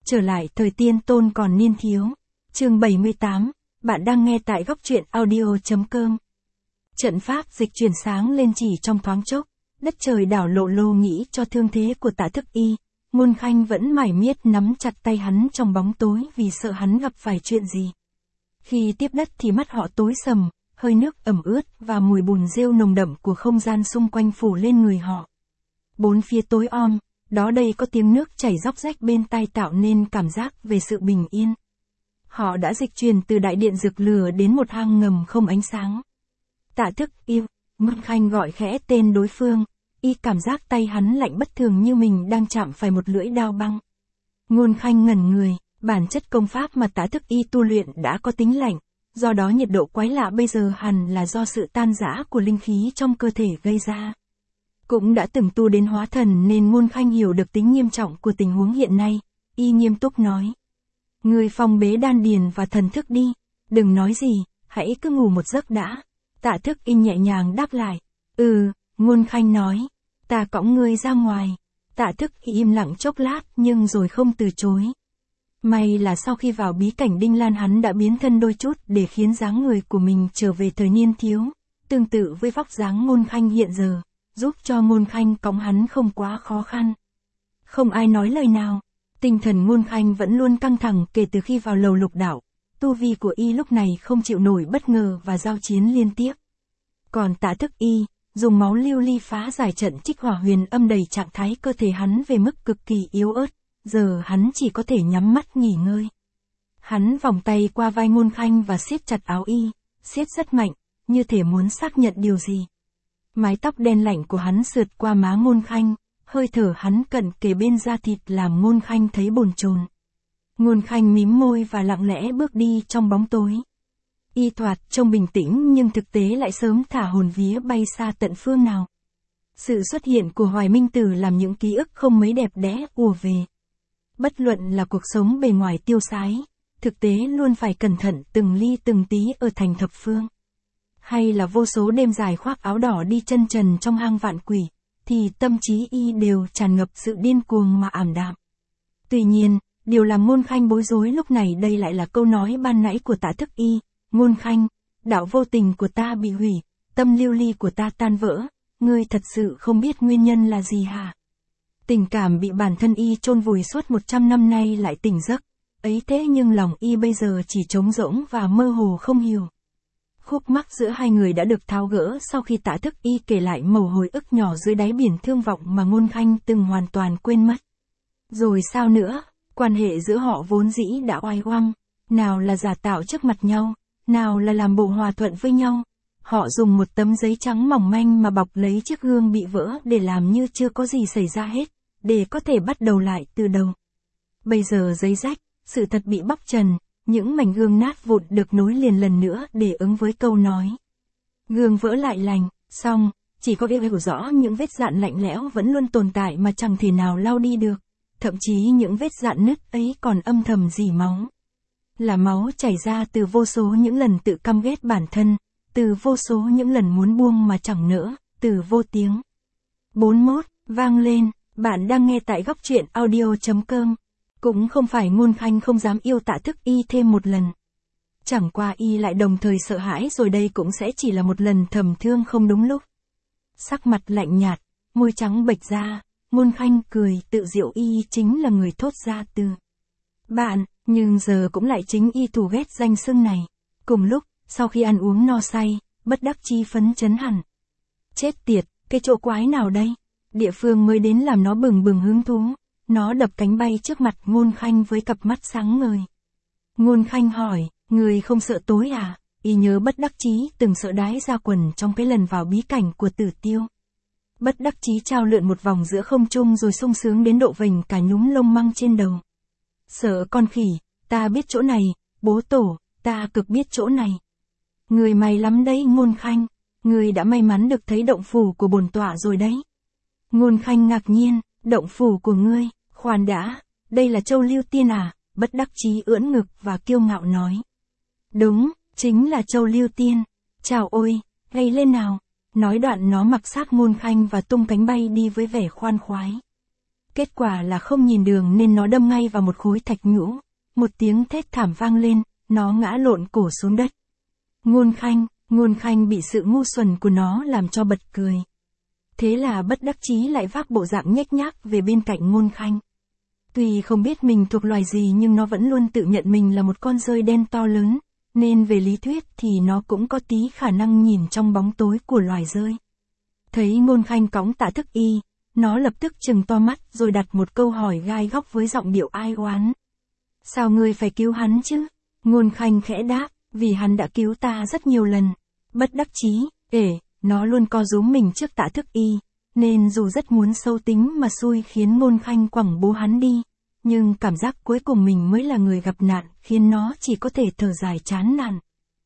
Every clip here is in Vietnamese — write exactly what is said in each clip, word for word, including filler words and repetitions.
Trở lại thời tiên tôn còn niên thiếu. Chương bảy mươi tám, bạn đang nghe tại góc truyện audio.com. Trận pháp dịch chuyển sáng lên chỉ trong thoáng chốc, đất trời đảo lộ lô nghĩ cho thương thế của Tạ Thức Y. Ngôn Khanh vẫn mải miết nắm chặt tay hắn trong bóng tối vì sợ hắn gặp phải chuyện gì. Khi tiếp đất thì mắt họ tối sầm, hơi nước ẩm ướt và mùi bùn rêu nồng đậm của không gian xung quanh phủ lên người họ. Bốn phía tối om, đó đây có tiếng nước chảy róc rách bên tai tạo nên cảm giác về sự bình yên. Họ đã dịch chuyển từ đại điện rực lửa đến một hang ngầm không ánh sáng. Tạ Thức Y, Ngôn Khanh gọi khẽ tên đối phương, y cảm giác tay hắn lạnh bất thường như mình đang chạm phải một lưỡi dao băng. Ngôn Khanh ngẩn người, bản chất công pháp mà Tạ Thức Y tu luyện đã có tính lạnh, do đó nhiệt độ quái lạ bây giờ hẳn là do sự tan rã của linh khí trong cơ thể gây ra. Cũng đã từng tu đến hóa thần nên Ngôn Khanh hiểu được tính nghiêm trọng của tình huống hiện nay, y nghiêm túc nói. Người phong bế đan điền và thần thức đi, đừng nói gì, hãy cứ ngủ một giấc đã. Tạ Thức Y nhẹ nhàng đáp lại. Ừ, Ngôn Khanh nói, ta cõng ngươi ra ngoài. Tạ Thức Y im lặng chốc lát nhưng rồi không từ chối. May là sau khi vào bí cảnh Đinh Lan hắn đã biến thân đôi chút để khiến dáng người của mình trở về thời niên thiếu, tương tự với vóc dáng Ngôn Khanh hiện giờ, giúp cho Ngôn Khanh cõng hắn không quá khó khăn. Không ai nói lời nào, tinh thần Ngôn Khanh vẫn luôn căng thẳng kể từ khi vào lầu lục đạo, tu vi của y lúc này không chịu nổi bất ngờ và giao chiến liên tiếp. Còn Tạ Thức Y, dùng máu lưu ly phá giải trận trích hỏa huyền âm đầy trạng thái cơ thể hắn về mức cực kỳ yếu ớt, giờ hắn chỉ có thể nhắm mắt nghỉ ngơi. Hắn vòng tay qua vai Ngôn Khanh và siết chặt áo y, siết rất mạnh, như thể muốn xác nhận điều gì. Mái tóc đen lạnh của hắn sượt qua má Ngôn Khanh, hơi thở hắn cận kề bên da thịt làm Ngôn Khanh thấy bồn chồn. Ngôn Khanh mím môi và lặng lẽ bước đi trong bóng tối. Y thoạt trông bình tĩnh nhưng thực tế lại sớm thả hồn vía bay xa tận phương nào. Sự xuất hiện của Hoài Minh Tử làm những ký ức không mấy đẹp đẽ ùa về. Bất luận là cuộc sống bề ngoài tiêu sái, thực tế luôn phải cẩn thận từng ly từng tí ở thành thập phương. Hay là vô số đêm dài khoác áo đỏ đi chân trần trong hang vạn quỷ, thì tâm trí y đều tràn ngập sự điên cuồng mà ảm đạm. Tuy nhiên, điều làm Ngôn Khanh bối rối lúc này đây lại là câu nói ban nãy của Tạ Thức Y. Ngôn Khanh, đạo vô tình của ta bị hủy, tâm lưu ly của ta tan vỡ, ngươi thật sự không biết nguyên nhân là gì hả? Tình cảm bị bản thân y chôn vùi suốt một trăm năm nay lại tỉnh giấc, ấy thế nhưng lòng y bây giờ chỉ trống rỗng và mơ hồ không hiểu. Khúc mắc giữa hai người đã được tháo gỡ sau khi Tạ Thức Y kể lại mẩu hồi ức nhỏ dưới đáy biển thương vọng mà Ngôn Khanh từng hoàn toàn quên mất. Rồi sao nữa, quan hệ giữa họ vốn dĩ đã oai oăm, nào là giả tạo trước mặt nhau, nào là làm bộ hòa thuận với nhau. Họ dùng một tấm giấy trắng mỏng manh mà bọc lấy chiếc gương bị vỡ để làm như chưa có gì xảy ra hết, để có thể bắt đầu lại từ đầu. Bây giờ giấy rách, sự thật bị bóc trần, những mảnh gương nát vụn được nối liền lần nữa để ứng với câu nói. Gương vỡ lại lành, xong, chỉ có việc hiểu rõ những vết dạn lạnh lẽo vẫn luôn tồn tại mà chẳng thể nào lau đi được, thậm chí những vết dạn nứt ấy còn âm thầm rỉ máu. Là máu chảy ra từ vô số những lần tự căm ghét bản thân, từ vô số những lần muốn buông mà chẳng nỡ, từ vô tiếng. bốn mươi mốt, vang lên, bạn đang nghe tại góc truyện audio.com. Cũng không phải Ngôn Khanh không dám yêu Tạ Thức Y thêm một lần. Chẳng qua y lại đồng thời sợ hãi rồi đây cũng sẽ chỉ là một lần thầm thương không đúng lúc. Sắc mặt lạnh nhạt, môi trắng bệch ra, Ngôn Khanh cười tự diệu y chính là người thốt ra từ bạn, nhưng giờ cũng lại chính y thù ghét danh xưng này. Cùng lúc, sau khi ăn uống no say, bất đắc chí phấn chấn hẳn. Chết tiệt, cái chỗ quái nào đây? Địa phương mới đến làm nó bừng bừng hứng thú. Nó đập cánh bay trước mặt Ngôn Khanh với cặp mắt sáng ngời. Ngôn Khanh hỏi, người không sợ tối à? Y nhớ bất đắc chí từng sợ đái ra quần trong cái lần vào bí cảnh của Tử Tiêu. Bất đắc chí trao lượn một vòng giữa không trung rồi sung sướng đến độ vành cả nhúm lông măng trên đầu. Sợ con khỉ, ta biết chỗ này, bố tổ, ta cực biết chỗ này. Người may lắm đấy Ngôn Khanh, người đã may mắn được thấy động phủ của bổn tọa rồi đấy. Ngôn Khanh ngạc nhiên, động phủ của ngươi, khoan đã, đây là Châu Lưu Tiên à? Bất đắc chí ưỡn ngực và kiêu ngạo nói. Đúng, chính là Châu Lưu Tiên. Chào ôi, gay lên nào. Nói đoạn nó mặc sát Ngôn Khanh và tung cánh bay đi với vẻ khoan khoái. Kết quả là không nhìn đường nên nó đâm ngay vào một khối thạch nhũ. Một tiếng thét thảm vang lên, nó ngã lộn cổ xuống đất. Ngôn Khanh, Ngôn Khanh bị sự ngu xuẩn của nó làm cho bật cười. Thế là bất đắc chí lại vác bộ dạng nhếch nhác về bên cạnh Ngôn Khanh. Tuy không biết mình thuộc loài gì nhưng nó vẫn luôn tự nhận mình là một con dơi đen to lớn, nên về lý thuyết thì nó cũng có tí khả năng nhìn trong bóng tối của loài dơi. Thấy Ngôn Khanh cõng Tạ Thức Y, nó lập tức trừng to mắt rồi đặt một câu hỏi gai góc với giọng điệu ai oán. Sao ngươi phải cứu hắn chứ? Ngôn Khanh khẽ đáp, vì hắn đã cứu ta rất nhiều lần. Bất đắc chí, ể, nó luôn co rúm mình trước Tạ Thức Y, nên dù rất muốn sâu tính mà xui khiến Ngôn Khanh quẳng bố hắn đi, nhưng cảm giác cuối cùng mình mới là người gặp nạn khiến nó chỉ có thể thở dài chán nản.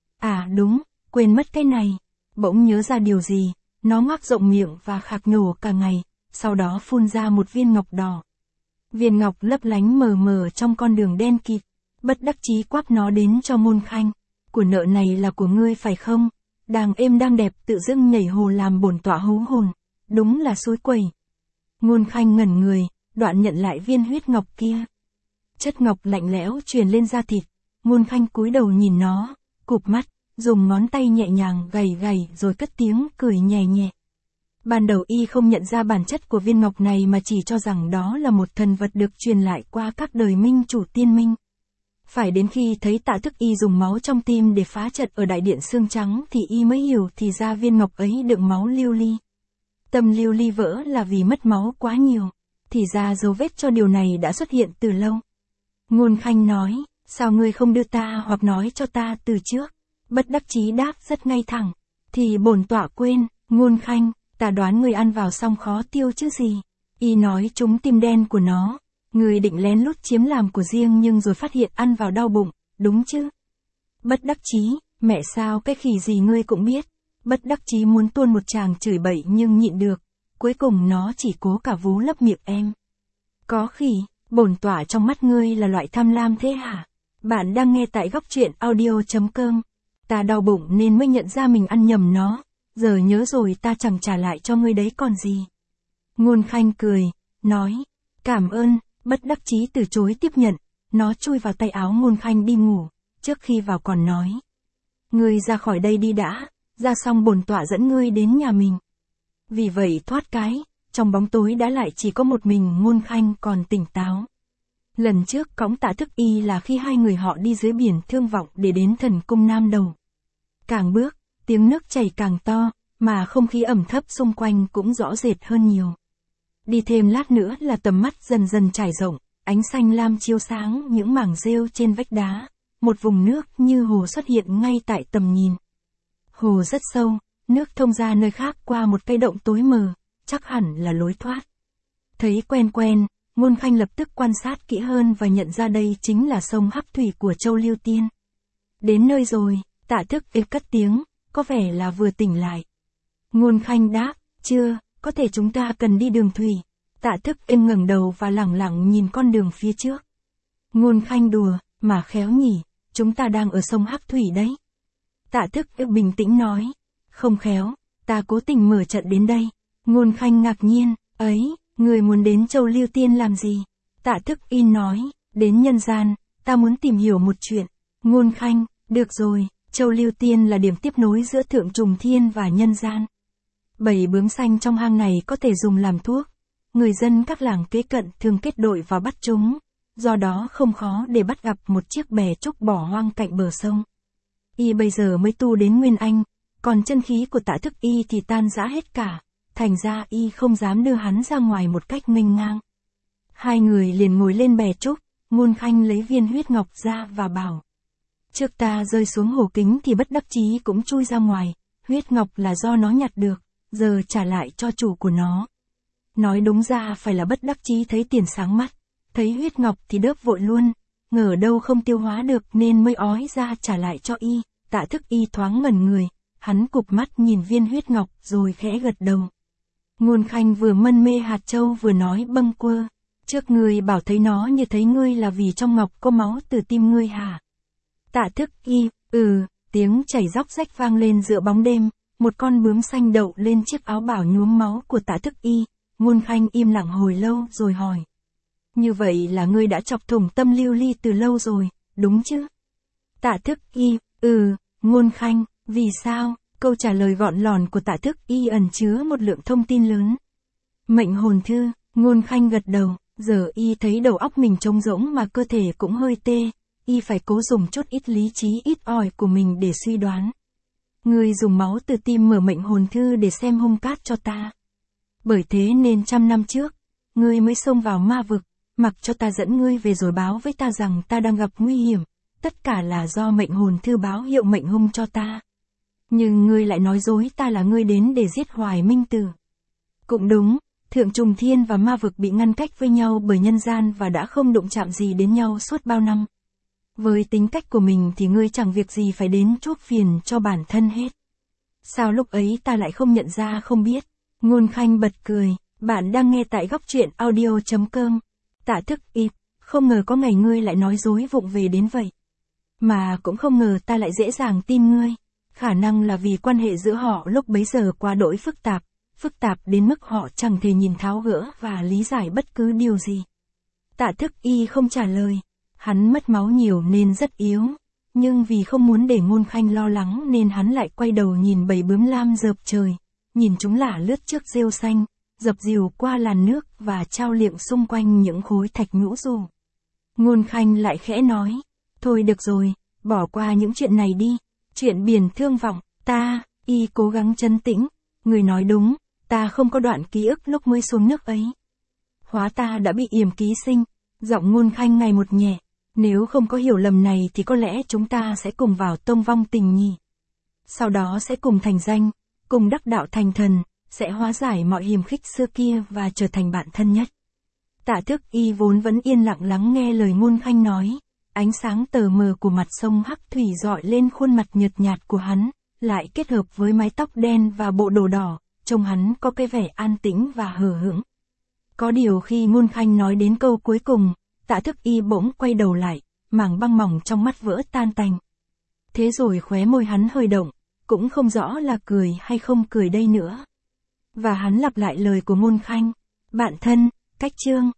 À đúng, quên mất cái này. Bỗng nhớ ra điều gì, nó ngoác rộng miệng và khạc nhổ cả ngày, sau đó phun ra một viên ngọc đỏ. Viên ngọc lấp lánh mờ mờ trong con đường đen kịt, bất đắc chí quắp nó đến cho Ngôn Khanh. Của nợ này là của ngươi phải không? Đang êm đang đẹp tự dưng nhảy hồ làm bổn tọa hú hồn, đúng là xúi quẩy. Ngôn Khanh ngẩn người, đoạn nhận lại viên huyết ngọc kia. Chất ngọc lạnh lẽo truyền lên da thịt, Ngôn Khanh cúi đầu nhìn nó, cụp mắt, dùng ngón tay nhẹ nhàng gầy gầy rồi cất tiếng cười nhẹ nhẹ. Ban đầu y không nhận ra bản chất của viên ngọc này mà chỉ cho rằng đó là một thần vật được truyền lại qua các đời minh chủ tiên minh. Phải đến khi thấy Tạ Thức Y dùng máu trong tim để phá trận ở đại điện xương trắng thì y mới hiểu thì ra viên ngọc ấy đựng máu lưu ly. Tâm lưu ly vỡ là vì mất máu quá nhiều, thì ra dấu vết cho điều này đã xuất hiện từ lâu. Ngôn Khanh nói, sao ngươi không đưa ta hoặc nói cho ta từ trước? Bất đắc chí đáp rất ngay thẳng, thì bổn tọa quên. Ngôn Khanh, ta đoán ngươi ăn vào xong khó tiêu chứ gì. Y nói trúng tim đen của nó. Ngươi định lén lút chiếm làm của riêng nhưng rồi phát hiện ăn vào đau bụng, đúng chứ? Bất đắc chí, mẹ sao cái khỉ gì ngươi cũng biết. Bất đắc chí muốn tuôn một tràng chửi bậy nhưng nhịn được, cuối cùng nó chỉ cố cả vú lấp miệng em. Có khỉ, bổn tọa trong mắt ngươi là loại tham lam thế hả? Bạn đang nghe tại góc truyện audio chấm com. Ta đau bụng nên mới nhận ra mình ăn nhầm nó, giờ nhớ rồi ta chẳng trả lại cho ngươi đấy còn gì. Ngôn Khanh cười, nói, cảm ơn. Bất đắc chí từ chối tiếp nhận, nó chui vào tay áo Ngôn Khanh đi ngủ, trước khi vào còn nói. Ngươi ra khỏi đây đi đã, ra xong bổn tọa dẫn ngươi đến nhà mình. Vì vậy thoát cái, trong bóng tối đã lại chỉ có một mình Ngôn Khanh còn tỉnh táo. Lần trước cõng Tạ Thức Y là khi hai người họ đi dưới biển Thương Vọng để đến thần cung Nam Đầu. Càng bước, tiếng nước chảy càng to, mà không khí ẩm thấp xung quanh cũng rõ rệt hơn nhiều. Đi thêm lát nữa là tầm mắt dần dần trải rộng, ánh xanh lam chiếu sáng những mảng rêu trên vách đá, một vùng nước như hồ xuất hiện ngay tại tầm nhìn. Hồ rất sâu, nước thông ra nơi khác qua một cây động tối mờ, chắc hẳn là lối thoát. Thấy quen quen, Ngôn Khanh lập tức quan sát kỹ hơn và nhận ra đây chính là sông Hắc Thủy của Châu Lưu Tiên. Đến nơi rồi, Tạ Thức Y cất tiếng, có vẻ là vừa tỉnh lại. Ngôn Khanh đáp, chưa. Có thể chúng ta cần đi đường thủy. Tạ Thức Y ngẩng đầu và lẳng lặng nhìn con đường phía trước. Ngôn Khanh đùa, mà khéo nhỉ, chúng ta đang ở sông Hắc Thủy đấy. Tạ Thức Y bình tĩnh nói, không khéo, ta cố tình mở trận đến đây. Ngôn Khanh ngạc nhiên, ấy, người muốn đến Châu Lưu Tiên làm gì? Tạ Thức Y nói, đến nhân gian, ta muốn tìm hiểu một chuyện. Ngôn Khanh, được rồi, Châu Lưu Tiên là điểm tiếp nối giữa Thượng Trùng Thiên và nhân gian. Bầy bướm xanh trong hang này có thể dùng làm thuốc. Người dân các làng kế cận thường kết đội vào bắt chúng, do đó không khó để bắt gặp một chiếc bè trúc bỏ hoang cạnh bờ sông. Y bây giờ mới tu đến Nguyên Anh, còn chân khí của Tạ Thức Y thì tan rã hết cả, thành ra Y không dám đưa hắn ra ngoài một cách nghênh ngang. Hai người liền ngồi lên bè trúc, Ngôn Khanh lấy viên huyết ngọc ra và bảo. Trước ta rơi xuống hồ kính thì bất đắc chí cũng chui ra ngoài, huyết ngọc là do nó nhặt được, giờ trả lại cho chủ của nó. Nói đúng ra phải là bất đắc chí thấy tiền sáng mắt, thấy huyết ngọc thì đớp vội luôn, ngờ đâu không tiêu hóa được nên mới ói ra trả lại cho Y. Tạ Thức Y thoáng ngẩn người, hắn cụp mắt nhìn viên huyết ngọc rồi khẽ gật đầu. Ngôn Khanh vừa mân mê hạt châu vừa nói bâng quơ, trước ngươi bảo thấy nó như thấy ngươi là vì trong ngọc có máu từ tim ngươi hả? Tạ Thức Y, ừ, tiếng chảy róc rách vang lên giữa bóng đêm, một con bướm xanh đậu lên chiếc áo bảo nhuốm máu của Tạ Thức Y, Ngôn Khanh im lặng hồi lâu rồi hỏi. Như vậy là ngươi đã chọc thủng tâm Lưu Ly từ lâu rồi, đúng chứ? Tạ Thức Y, ừ, Ngôn Khanh, vì sao? Câu trả lời gọn lòn của Tạ Thức Y ẩn chứa một lượng thông tin lớn. Mệnh hồn thư, Ngôn Khanh gật đầu, giờ y thấy đầu óc mình trống rỗng mà cơ thể cũng hơi tê, y phải cố dùng chút ít lý trí ít ỏi của mình để suy đoán. Ngươi dùng máu từ tim mở mệnh hồn thư để xem hung cát cho ta. Bởi thế nên trăm năm trước, ngươi mới xông vào ma vực, mặc cho ta dẫn ngươi về rồi báo với ta rằng ta đang gặp nguy hiểm, tất cả là do mệnh hồn thư báo hiệu mệnh hung cho ta. Nhưng ngươi lại nói dối ta là ngươi đến để giết Hoài Minh Tử. Cũng đúng, Thượng Trùng Thiên và ma vực bị ngăn cách với nhau bởi nhân gian và đã không đụng chạm gì đến nhau suốt bao năm. Với tính cách của mình thì ngươi chẳng việc gì phải đến chuốc phiền cho bản thân hết. Sao lúc ấy ta lại không nhận ra không biết? Ngôn Khanh bật cười, bạn đang nghe tại góc truyện audio chấm com. Tạ Thức Y, không ngờ có ngày ngươi lại nói dối vụng về đến vậy. Mà cũng không ngờ ta lại dễ dàng tin ngươi. Khả năng là vì quan hệ giữa họ lúc bấy giờ quá đỗi phức tạp, phức tạp đến mức họ chẳng thể nhìn tháo gỡ và lý giải bất cứ điều gì. Tạ Thức Y không trả lời, hắn mất máu nhiều nên rất yếu, nhưng vì không muốn để Ngôn Khanh lo lắng nên hắn lại quay đầu nhìn bầy bướm lam dợp trời, nhìn chúng lả lướt trước rêu xanh, dập dìu qua làn nước và trao liệng xung quanh những khối thạch nhũ dù. Ngôn Khanh lại khẽ nói, thôi được rồi, bỏ qua những chuyện này đi, chuyện biển thương vọng, ta, y cố gắng trấn tĩnh, người nói đúng, ta không có đoạn ký ức lúc mới xuống nước ấy. Hóa ta đã bị yểm ký sinh, giọng Ngôn Khanh ngày một nhẹ, nếu không có hiểu lầm này thì có lẽ chúng ta sẽ cùng vào tông vong tình nhỉ. Sau đó sẽ cùng thành danh, cùng đắc đạo thành thần, sẽ hóa giải mọi hiềm khích xưa kia và trở thành bạn thân nhất. Tạ Thức Y vốn vẫn yên lặng lắng nghe lời Ngôn Khanh nói, ánh sáng tờ mờ của mặt sông Hắc Thủy rọi lên khuôn mặt nhợt nhạt của hắn, lại kết hợp với mái tóc đen và bộ đồ đỏ, trông hắn có cái vẻ an tĩnh và hờ hững. Có điều khi Ngôn Khanh nói đến câu cuối cùng, Tạ Thức Y bỗng quay đầu lại, mảng băng mỏng trong mắt vỡ tan tành. Thế rồi khóe môi hắn hơi động, cũng không rõ là cười hay không cười đây nữa. Và hắn lặp lại lời của Ngôn Khanh, bạn thân, cách chương.